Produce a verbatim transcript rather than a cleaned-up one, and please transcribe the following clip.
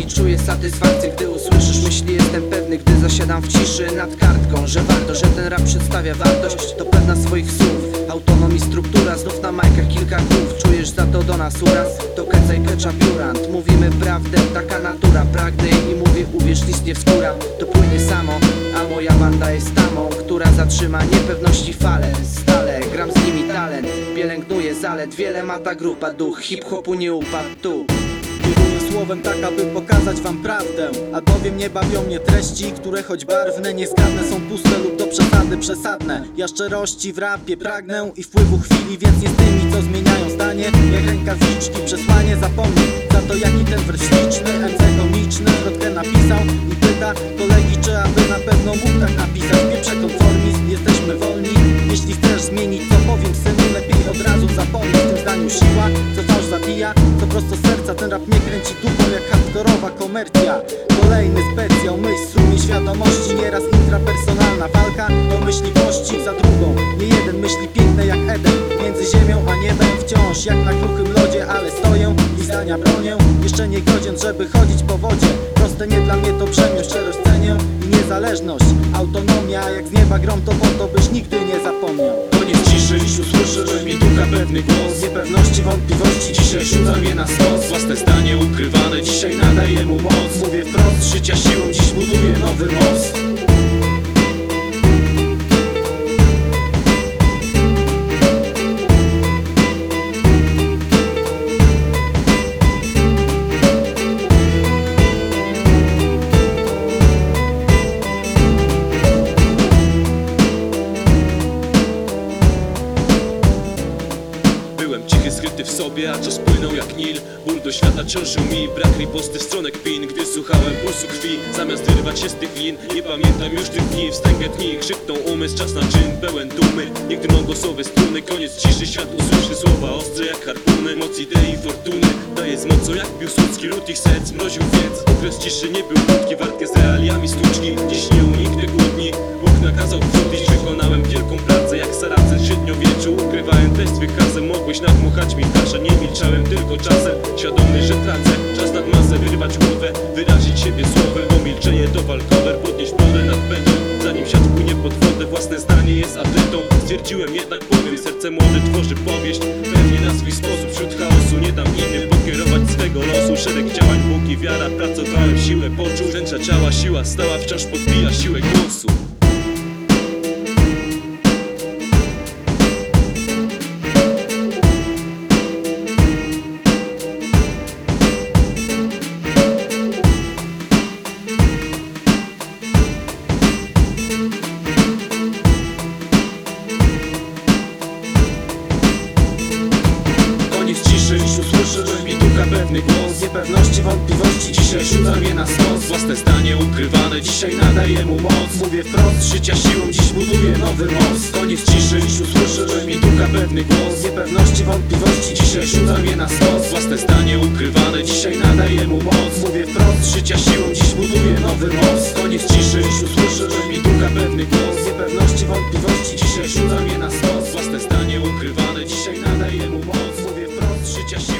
czuję satysfakcję, gdy usłyszysz myśli. Jestem pewny, gdy zasiadam w ciszy nad kartką, że warto, że ten rap przedstawia wartość. To pewna swoich słów, autonomii, struktura. Znów na majkach kilka głów, czujesz za to do nas uraz? To kecaj, keczapiurant, mówimy prawdę, taka natura. Pragnę i mówię, uwierz, nic nie wskóra. To płynie samo, a moja banda jest tamą, która zatrzyma niepewności fale. Stale gram z nimi talent, pielęgnuję zalet. Wiele ma ta grupa, duch hip-hopu nie upadł tu. Kieruję słowem tak, aby pokazać wam prawdę, albowiem nie bawią mnie treści, które choć barwne, niezgadne, są puste lub do przesady przesadne. Ja szczerości w rapie pragnę i wpływu chwili, więc nie z tymi, co zmieniają zdanie. Jak rękawiczki, przesłanie zapomnij za to, jaki ten wers śliczny, M C komiczny zwrotkę napisał i pyta kolegi, czy aby na pewno mógł tak napisać. Pieprze konformizm, jesteśmy wolni. Jeśli chcesz zmienić, co powiem, synu, lepiej od razu zapomnij. W tym zdaniu siła, co fałsz zabija, co prosto z serca. Ten rap nie kręci dupą jak hardkorowa komercja. Kolejny specjał, myśl, strumień świadomości. Nieraz intrapersonalna walka o myśliwości za drugą. Nie jeden myśli piękne jak Eden, między ziemią a niebem. Wciąż jak na kruchym lodzie, ale stoję i zdania bronię. Jeszcze nie godzien, żeby chodzić po wodzie. Proste nie dla mnie to brzemię, szczerość cenię i niezależność. Autonomia jak z nieba grom, to po to byś nigdy nie zapomniał. Koniec ciszy, dziś usłyszy mi ducha pewny głos. Niepewności, wątpliwości, Dzisiaj rzucam je na stos. Własne zdanie ukrywane, dzisiaj nadaję mu moc. mówię wprost, Z życia siłą dziś buduję nowy most. Byłem cichy, skryty w sobie, a czas płynął jak Nil. Ból do świata ciążył mi, brak riposty w stronę kpin. Gdy słuchałem pulsu krwi, zamiast wyrwać się z tych lin. Nie pamiętam już tych dni, wstęgę dni. Krzyknął umysł, czas na czyn, pełen dumy. Niech dymą głosowe struny, koniec ciszy. Świat usłyszy słowa ostre jak harpuny. Moc idei fortuny, daje z mocą jak Piłsudski. Lud ich serc mroził więc. Okres ciszy nie był krótki, walkę z realiami sztuczki. Dziś nie uniknę głodni, Bóg nakazał wrzucić. Wykonałem wielką pracę jak Saracen w średniowieczu. Ukrywałem treść swych haseł, mogłeś nadmuchać mi w kaszę. Nie milczałem tylko czasem, świadomy, że tracę. Czas nad masę, wyrwać głowę, wyrazić siebie słowem. Bo milczenie to walkover, podnieść brodę nad pędą. Zanim siat płynie pod wodę, własne zdanie jest atletą. Stwierdziłem jednak powiem, serce młode tworzy powieść. Pewnie na swój sposób, wśród chaosu nie dam innym pokierować swego losu. Szereg działań, Bóg i wiara, pracowałem, siłę poczuł. Ręcza ciała, siła stała, wciąż podbija siłę głosu. Dziś usłyszy mi ducha pewny głos. niepewności, wątpliwości, Dzisiaj rzucam je na stos. Własne zdanie ukrywane, dzisiaj nadaję mu moc. mówię wprost, Z życia siłą dziś buduję nowy most. Koniec ciszy, dziś usłyszy mi ducha pewny głos. niepewności, wątpliwości, Dzisiaj rzucam je na stos. Własne zdanie ukrywane, dzisiaj nadaję mu moc. mówię wprost, Z życia siłą dziś buduję nowy most. Koniec ciszy, dziś usłyszy mi ducha pewny głos. niepewności, wątpliwości, Dzisiaj rzucam je na stos. Własne zdanie ukrywane, dzisiaj nadaję mu moc. mówię wprost, Z życia siłą